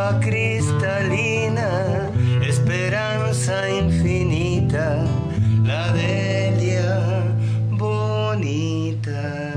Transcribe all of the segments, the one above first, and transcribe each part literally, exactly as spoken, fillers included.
agua cristalina, esperanza infinita, la Delia bonita.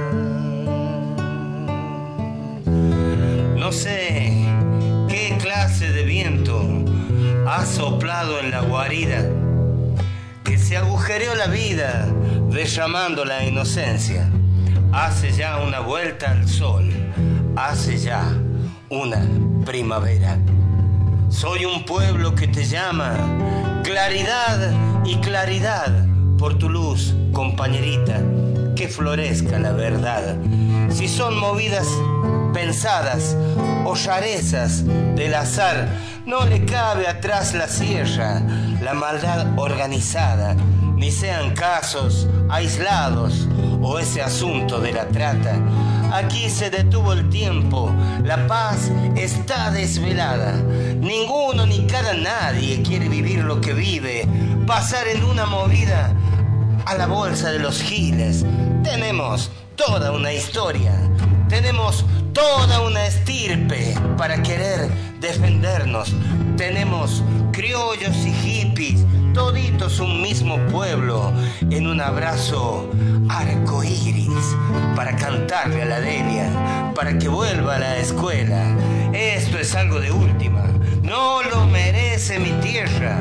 No sé qué clase de viento ha soplado en la guarida, que se agujereó la vida derramando la inocencia. Hace ya una vuelta al sol, hace ya una primavera. Soy un pueblo que te llama, claridad y claridad, por tu luz, compañerita, que florezca la verdad. Si son movidas pensadas o rarezas del azar, no le cabe atrás la sierra, la maldad organizada, ni sean casos aislados o ese asunto de la trata. Aquí se detuvo el tiempo, la paz está desvelada. Ninguno ni cada nadie quiere vivir lo que vive, pasar en una movida a la bolsa de los giles. Tenemos toda una historia, tenemos toda una estirpe para querer defendernos. Tenemos criollos y hippies, toditos un mismo pueblo, en un abrazo arcoíris, para cantarle a la Delia, para que vuelva a la escuela. Esto es algo de última, no lo merece mi tierra.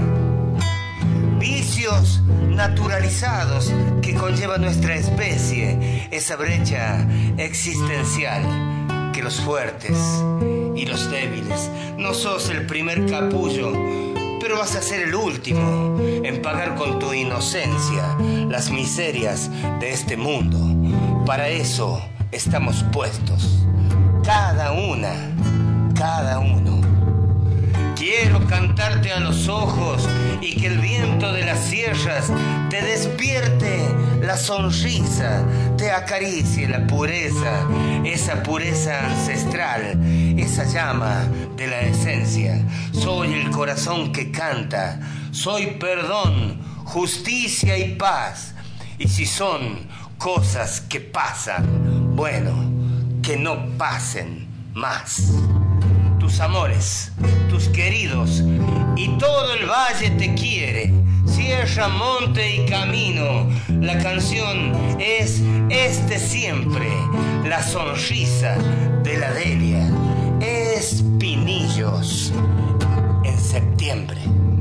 Vicios naturalizados que conlleva nuestra especie, esa brecha existencial que los fuertes y los débiles. No sos el primer capullo, pero vas a ser el último en pagar con tu inocencia las miserias de este mundo. Para eso estamos puestos, cada una, cada uno. Quiero cantarte a los ojos y que el viento de las sierras te despierte la sonrisa, te acaricie la pureza, esa pureza ancestral, esa llama de la esencia. Soy el corazón que canta, soy perdón, justicia y paz. Y si son cosas que pasan, bueno, que no pasen más. Tus amores, tus queridos y todo el valle te quiere, sierra, monte y camino. La canción es este siempre, la sonrisa de la Delia. Espinillos en septiembre.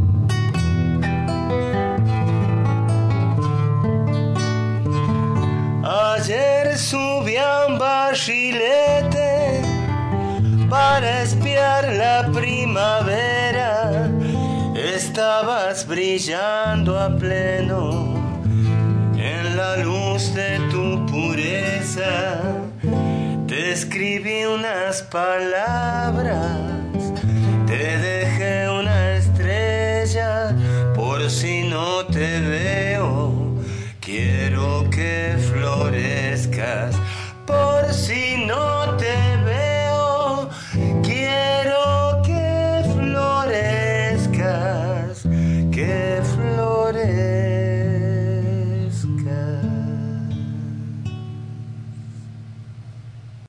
Ayer subí a un barrilete para espiar la primavera. Estabas brillando a pleno en la luz de tu pureza. Te escribí unas palabras, te dejé